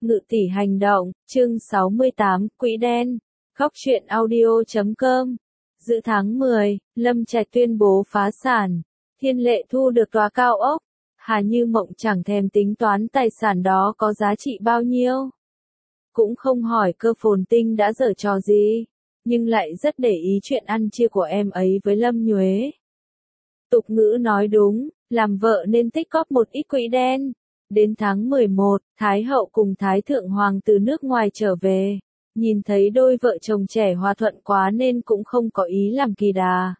Ngự tỷ hành động, chương 68, Quỹ đen. Góc truyện audio.com. Dự tháng 10, Lâm Trạch tuyên bố phá sản. Thiên Lệ thu được tòa cao ốc. Hà Như Mộng chẳng thèm tính toán tài sản đó có giá trị bao nhiêu. Cũng không hỏi Cơ Phồn Tinh đã giở trò gì. Nhưng lại rất để ý chuyện ăn chia của em ấy với Lâm Nhuế. Tục ngữ nói đúng, làm vợ nên tích góp một ít quỹ đen. Đến tháng 11, Thái hậu cùng Thái thượng hoàng từ nước ngoài trở về. Nhìn thấy đôi vợ chồng trẻ hòa thuận quá nên cũng không có ý làm kỳ đà.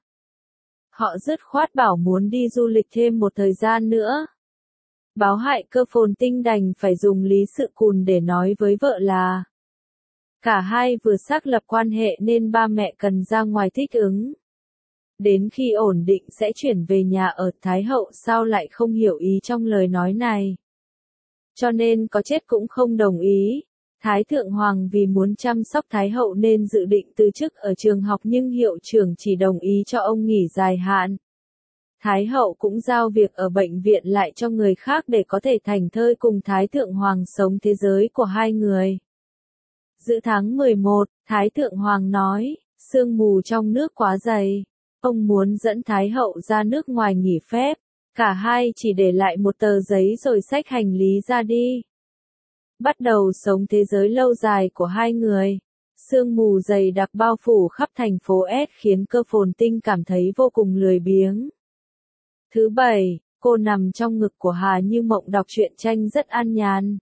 Họ dứt khoát bảo muốn đi du lịch thêm một thời gian nữa. Báo hại Cơ Phồn Tinh đành phải dùng lý sự cùn để nói với vợ là cả hai vừa xác lập quan hệ nên ba mẹ cần ra ngoài thích ứng. Đến khi ổn định sẽ chuyển về nhà ở. Thái hậu sao lại không hiểu ý trong lời nói này. Cho nên có chết cũng không đồng ý. Thái thượng hoàng vì muốn chăm sóc Thái hậu nên dự định từ chức ở trường học nhưng hiệu trưởng chỉ đồng ý cho ông nghỉ dài hạn. Thái hậu cũng giao việc ở bệnh viện lại cho người khác để có thể thành thơi cùng Thái thượng hoàng sống thế giới của hai người. Dự tháng 11, Thái thượng hoàng nói, sương mù trong nước quá dày. Ông muốn dẫn Thái hậu ra nước ngoài nghỉ phép. Cả hai chỉ để lại một tờ giấy rồi xách hành lý ra đi. Bắt đầu sống thế giới lâu dài của hai người. Sương mù dày đặc bao phủ khắp thành phố S khiến Cơ Phồn Tinh cảm thấy vô cùng lười biếng. Thứ bảy, cô nằm trong ngực của Hà Như Mộng đọc truyện tranh rất an nhàn.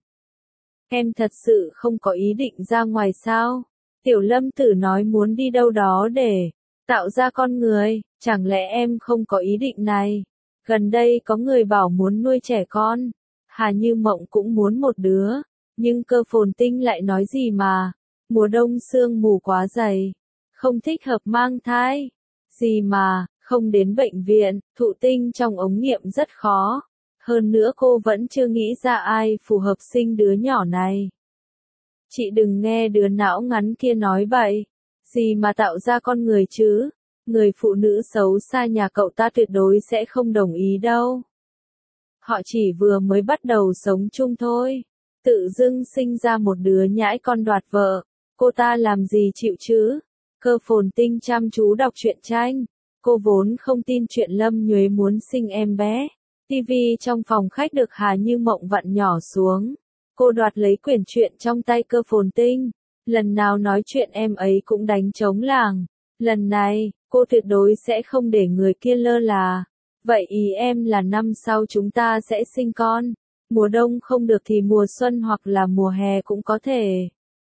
Em thật sự không có ý định ra ngoài sao? Tiểu Lâm Tử nói muốn đi đâu đó để tạo ra con người, chẳng lẽ em không có ý định này? Gần đây có người bảo muốn nuôi trẻ con. Hà Như Mộng cũng muốn một đứa. Nhưng Cơ Phồn Tinh lại nói gì mà. Mùa đông sương mù quá dày. Không thích hợp mang thai. Gì mà, không đến bệnh viện, thụ tinh trong ống nghiệm rất khó. Hơn nữa cô vẫn chưa nghĩ ra ai phù hợp sinh đứa nhỏ này. Chị đừng nghe đứa não ngắn kia nói bậy. Gì mà tạo ra con người chứ? Người phụ nữ xấu xa nhà cậu ta tuyệt đối sẽ không đồng ý đâu. Họ chỉ vừa mới bắt đầu sống chung thôi. Tự dưng sinh ra một đứa nhãi con đoạt vợ. Cô ta làm gì chịu chứ? Cơ Phồn Tinh chăm chú đọc truyện tranh. Cô vốn không tin chuyện Lâm Nhuế muốn sinh em bé. Tivi trong phòng khách được Hà Như Mộng vặn nhỏ xuống. Cô đoạt lấy quyển truyện trong tay Cơ Phồn Tinh. Lần nào nói chuyện em ấy cũng đánh trống lảng. Lần này, cô tuyệt đối sẽ không để người kia lơ là. Vậy ý em là năm sau chúng ta sẽ sinh con. Mùa đông không được thì mùa xuân hoặc là mùa hè cũng có thể.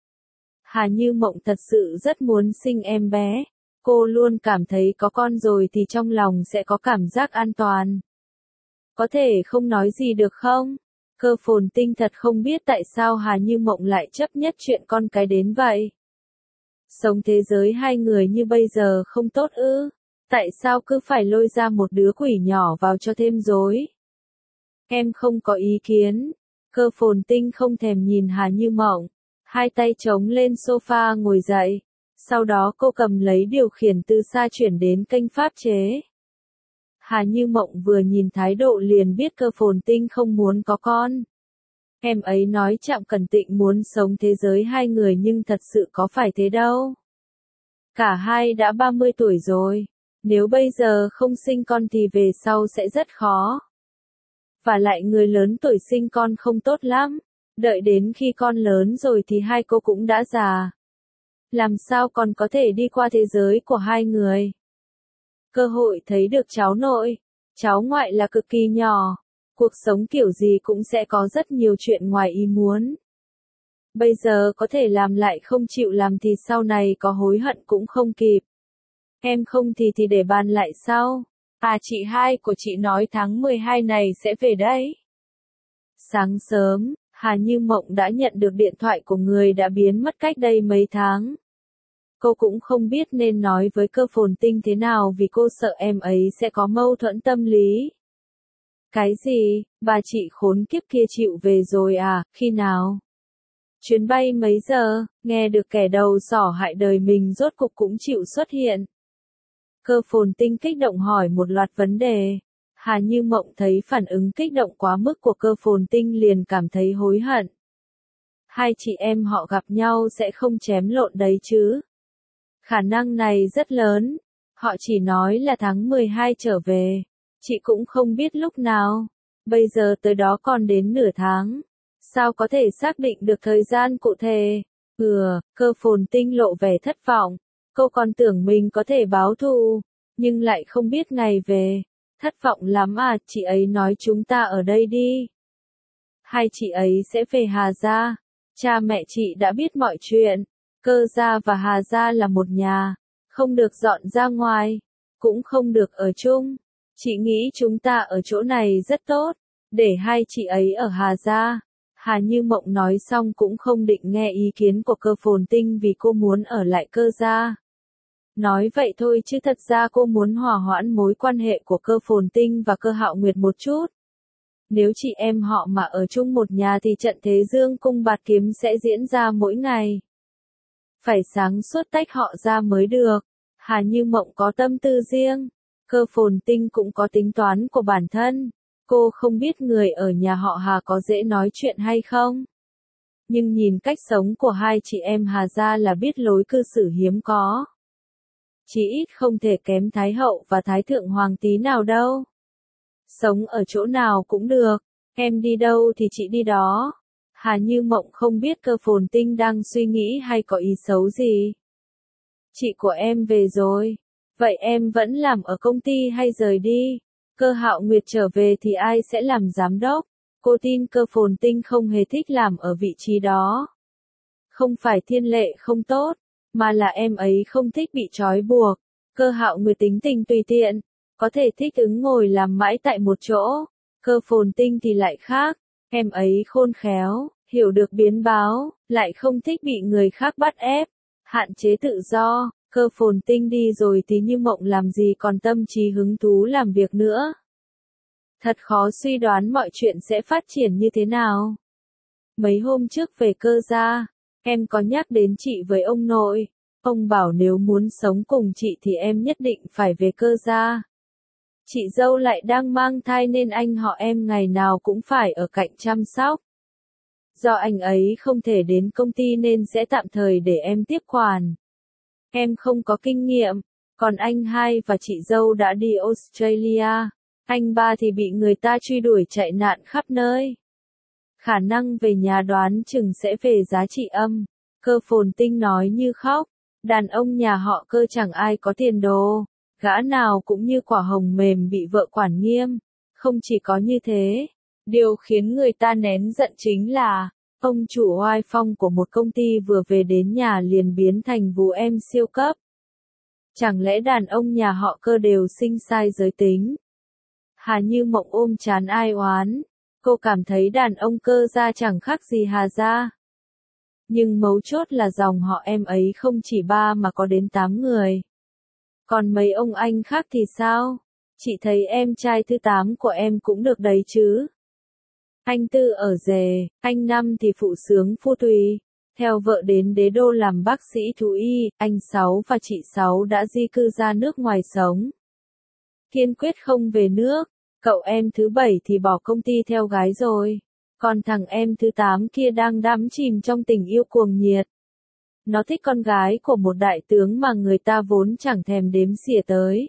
Hà Như Mộng thật sự rất muốn sinh em bé. Cô luôn cảm thấy có con rồi thì trong lòng sẽ có cảm giác an toàn. Có thể không nói gì được không? Cơ Phồn Tinh thật không biết tại sao Hà Như Mộng lại chấp nhất chuyện con cái đến vậy. Sống thế giới hai người như bây giờ không tốt ư? Tại sao cứ phải lôi ra một đứa quỷ nhỏ vào cho thêm rối? Em không có ý kiến. Cơ Phồn Tinh không thèm nhìn Hà Như Mộng. Hai tay chống lên sofa ngồi dậy. Sau đó cô cầm lấy điều khiển từ xa chuyển đến kênh pháp chế. Hà Như Mộng vừa nhìn thái độ liền biết Cơ Phồn Tinh không muốn có con. Em ấy nói Trạm Cẩn Tịnh muốn sống thế giới hai người nhưng thật sự có phải thế đâu. Cả hai đã 30 tuổi rồi. Nếu bây giờ không sinh con thì về sau sẽ rất khó. Và lại người lớn tuổi sinh con không tốt lắm. Đợi đến khi con lớn rồi thì hai cô cũng đã già. Làm sao còn có thể đi qua thế giới của hai người. Cơ hội thấy được cháu nội, cháu ngoại là cực kỳ nhỏ. Cuộc sống kiểu gì cũng sẽ có rất nhiều chuyện ngoài ý muốn. Bây giờ có thể làm lại không chịu làm thì sau này có hối hận cũng không kịp. Em không thì để bàn lại sau. À chị hai của chị nói tháng 12 này sẽ về đấy. Sáng sớm, Hà Như Mộng đã nhận được điện thoại của người đã biến mất cách đây mấy tháng. Cô cũng không biết nên nói với Cơ Phồn Tinh thế nào vì cô sợ em ấy sẽ có mâu thuẫn tâm lý. Cái gì, bà chị khốn kiếp kia chịu về rồi à, khi nào? Chuyến bay mấy giờ, nghe được kẻ đầu sỏ hại đời mình rốt cục cũng chịu xuất hiện. Cơ Phồn Tinh kích động hỏi một loạt vấn đề. Hà Như Mộng thấy phản ứng kích động quá mức của Cơ Phồn Tinh liền cảm thấy hối hận. Hai chị em họ gặp nhau sẽ không chém lộn đấy chứ. Khả năng này rất lớn. Họ chỉ nói là tháng 12 trở về. Chị cũng không biết lúc nào. Bây giờ tới đó còn đến nửa tháng. Sao có thể xác định được thời gian cụ thể? Cơ Phồn Tinh lộ vẻ thất vọng. Cô còn tưởng mình có thể báo thù, nhưng lại không biết ngày về. Thất vọng lắm à, chị ấy nói chúng ta ở đây đi. Hai chị ấy sẽ về Hà Gia. Cha mẹ chị đã biết mọi chuyện. Cơ gia và Hà Gia là một nhà. Không được dọn ra ngoài. Cũng không được ở chung. Chị nghĩ chúng ta ở chỗ này rất tốt. Để hai chị ấy ở Hà Gia. Hà Như Mộng nói xong cũng không định nghe ý kiến của Cơ Phồn Tinh vì cô muốn ở lại Cơ gia. Nói vậy thôi chứ thật ra cô muốn hòa hoãn mối quan hệ của Cơ Phồn Tinh và Cơ Hạo Nguyệt một chút. Nếu chị em họ mà ở chung một nhà thì trận thế dương cung bạt kiếm sẽ diễn ra mỗi ngày. Phải sáng suốt tách họ ra mới được. Hà Như Mộng có tâm tư riêng. Cơ Phồn Tinh cũng có tính toán của bản thân. Cô không biết người ở nhà họ Hà có dễ nói chuyện hay không. Nhưng nhìn cách sống của hai chị em Hà gia là biết lối cư xử hiếm có. Chỉ ít không thể kém Thái hậu và Thái thượng hoàng tí nào đâu. Sống ở chỗ nào cũng được, em đi đâu thì chị đi đó. Hà Như Mộng không biết Cơ Phồn Tinh đang suy nghĩ hay có ý xấu gì. Chị của em về rồi. Vậy em vẫn làm ở công ty hay rời đi? Cơ Hạo Nguyệt trở về thì ai sẽ làm giám đốc? Cô tin Cơ Phồn Tinh không hề thích làm ở vị trí đó. Không phải Thiên Lệ không tốt, mà là em ấy không thích bị trói buộc. Cơ Hạo Nguyệt tính tình tùy tiện, có thể thích ứng ngồi làm mãi tại một chỗ. Cơ Phồn Tinh thì lại khác, em ấy khôn khéo, hiểu được biến báo, lại không thích bị người khác bắt ép, hạn chế tự do. Cơ Phồn Tinh đi rồi thì Như Mộng làm gì còn tâm trí hứng thú làm việc nữa. Thật khó suy đoán mọi chuyện sẽ phát triển như thế nào. Mấy hôm trước về Cơ gia, em có nhắc đến chị với ông nội. Ông bảo nếu muốn sống cùng chị thì em nhất định phải về Cơ gia. Chị dâu lại đang mang thai nên anh họ em ngày nào cũng phải ở cạnh chăm sóc. Do anh ấy không thể đến công ty nên sẽ tạm thời để em tiếp quản. Em không có kinh nghiệm, còn anh hai và chị dâu đã đi Australia. Anh ba thì bị người ta truy đuổi chạy nạn khắp nơi. Khả năng về nhà đoán chừng sẽ về giá trị âm. Cơ Phồn Tinh nói như khóc. Đàn ông nhà họ Cơ chẳng ai có tiền đồ. Gã nào cũng như quả hồng mềm bị vợ quản nghiêm. Không chỉ có như thế. Điều khiến người ta nén giận chính là ông chủ oai phong của một công ty vừa về đến nhà liền biến thành vú em siêu cấp. Chẳng lẽ đàn ông nhà họ Cơ đều sinh sai giới tính? Hà Như Mộng ôm trán ai oán. Cô cảm thấy đàn ông Cơ gia chẳng khác gì Hà gia. Nhưng mấu chốt là dòng họ em ấy không chỉ 3 mà có đến 8 người. Còn mấy ông anh khác thì sao? Chị thấy em trai thứ 8 của em cũng được đấy chứ. Anh Tư ở Dề, anh Năm thì phụ sướng phu tùy. Theo vợ đến Đế Đô làm bác sĩ thú y, anh Sáu và chị Sáu đã di cư ra nước ngoài sống. Kiên quyết không về nước. Cậu em thứ 7 thì bỏ công ty theo gái rồi. Còn thằng em thứ 8 kia đang đắm chìm trong tình yêu cuồng nhiệt. Nó thích con gái của một đại tướng mà người ta vốn chẳng thèm đếm xỉa tới.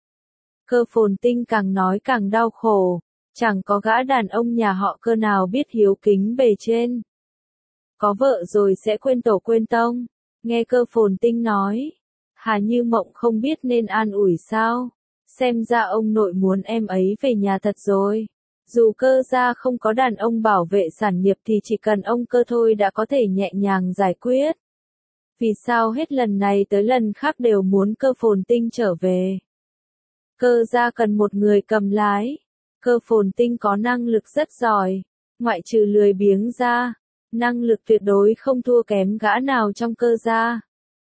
Cơ Phồn Tinh càng nói càng đau khổ. Chẳng có gã đàn ông nhà họ Cơ nào biết hiếu kính bề trên. Có vợ rồi sẽ quên tổ quên tông. Nghe Cơ Phồn Tinh nói. Hà Như Mộng không biết nên an ủi sao. Xem ra ông nội muốn em ấy về nhà thật rồi. Dù Cơ gia không có đàn ông bảo vệ sản nghiệp thì chỉ cần ông Cơ thôi đã có thể nhẹ nhàng giải quyết. Vì sao hết lần này tới lần khác đều muốn Cơ Phồn Tinh trở về? Cơ gia cần một người cầm lái. Cơ Phồn Tinh có năng lực rất giỏi. Ngoại trừ lười biếng ra, năng lực tuyệt đối không thua kém gã nào trong Cơ gia.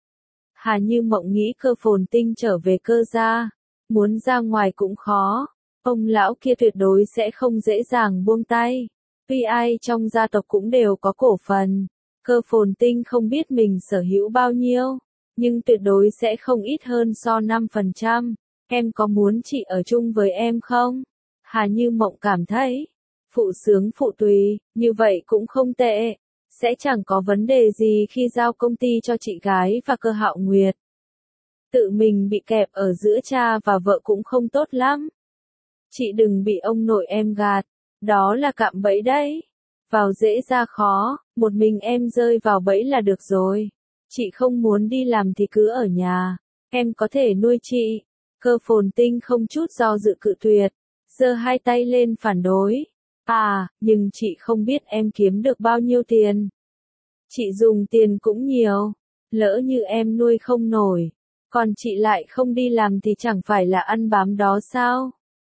Hà Như Mộng nghĩ Cơ Phồn Tinh trở về Cơ gia. Muốn ra ngoài cũng khó. Ông lão kia tuyệt đối sẽ không dễ dàng buông tay. Tuy ai trong gia tộc cũng đều có cổ phần. Cơ Phồn Tinh không biết mình sở hữu bao nhiêu. Nhưng tuyệt đối sẽ không ít hơn so 5%. Em có muốn chị ở chung với em không? Hà Như Mộng cảm thấy. Phụ sướng phụ tùy, như vậy cũng không tệ. sẽ chẳng có vấn đề gì khi giao công ty cho chị gái và Cơ Hạo Nguyệt. Tự mình bị kẹp ở giữa cha và vợ cũng không tốt lắm. Chị đừng bị ông nội em gạt, đó là cạm bẫy đấy. Vào dễ ra khó, một mình em rơi vào bẫy là được rồi. Chị không muốn đi làm thì cứ ở nhà, em có thể nuôi chị. Cơ Phồn Tinh không chút do dự cự tuyệt, giơ hai tay lên phản đối. À, nhưng chị không biết em kiếm được bao nhiêu tiền. Chị dùng tiền cũng nhiều, lỡ như em nuôi không nổi, còn chị lại không đi làm thì chẳng phải là ăn bám đó sao?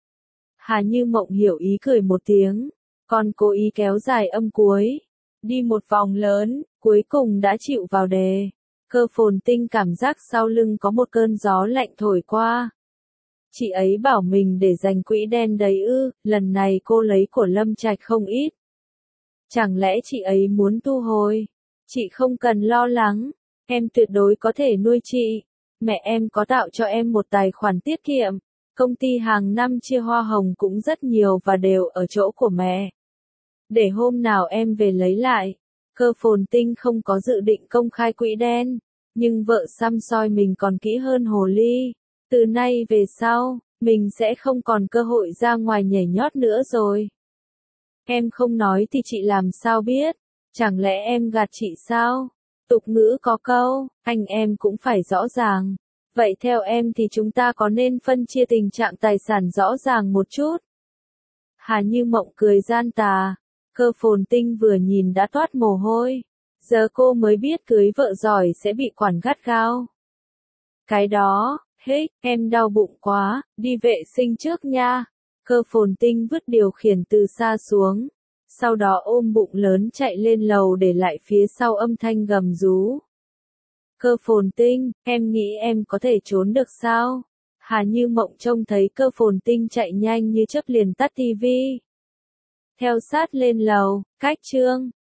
Hà Như Mộng hiểu ý cười một tiếng, còn cố ý kéo dài âm cuối. Đi một vòng lớn, cuối cùng đã chịu vào đề. Cơ Phồn Tinh cảm giác sau lưng có một cơn gió lạnh thổi qua. Chị ấy bảo mình để dành quỹ đen đấy ư, lần này cô lấy của Lâm Trạch không ít. Chẳng lẽ chị ấy muốn thu hồi? Chị không cần lo lắng, em tuyệt đối có thể nuôi chị. Mẹ em có tạo cho em một tài khoản tiết kiệm. Công ty hàng năm chia hoa hồng cũng rất nhiều và đều ở chỗ của mẹ. Để hôm nào em về lấy lại. Cơ Phồn Tinh không có dự định công khai quỹ đen, nhưng vợ xăm soi mình còn kỹ hơn hồ ly. Từ nay về sau, mình sẽ không còn cơ hội ra ngoài nhảy nhót nữa rồi. Em không nói thì chị làm sao biết? Chẳng lẽ em gạt chị sao? Tục ngữ có câu, anh em cũng phải rõ ràng. Vậy theo em thì chúng ta có nên phân chia tình trạng tài sản rõ ràng một chút? Hà Như Mộng cười gian tà. Cơ Phồn Tinh vừa nhìn đã toát mồ hôi. Giờ cô mới biết cưới vợ giỏi sẽ bị quản gắt gao. Cái đó, em đau bụng quá, đi vệ sinh trước nha. Cơ Phồn Tinh vứt điều khiển từ xa xuống. Sau đó ôm bụng lớn chạy lên lầu để lại phía sau âm thanh gầm rú. Cơ Phồn Tinh, em nghĩ em có thể trốn được sao? Hà Như Mộng trông thấy Cơ Phồn Tinh chạy nhanh như chớp liền tắt tivi. Theo sát lên lầu, cách chương.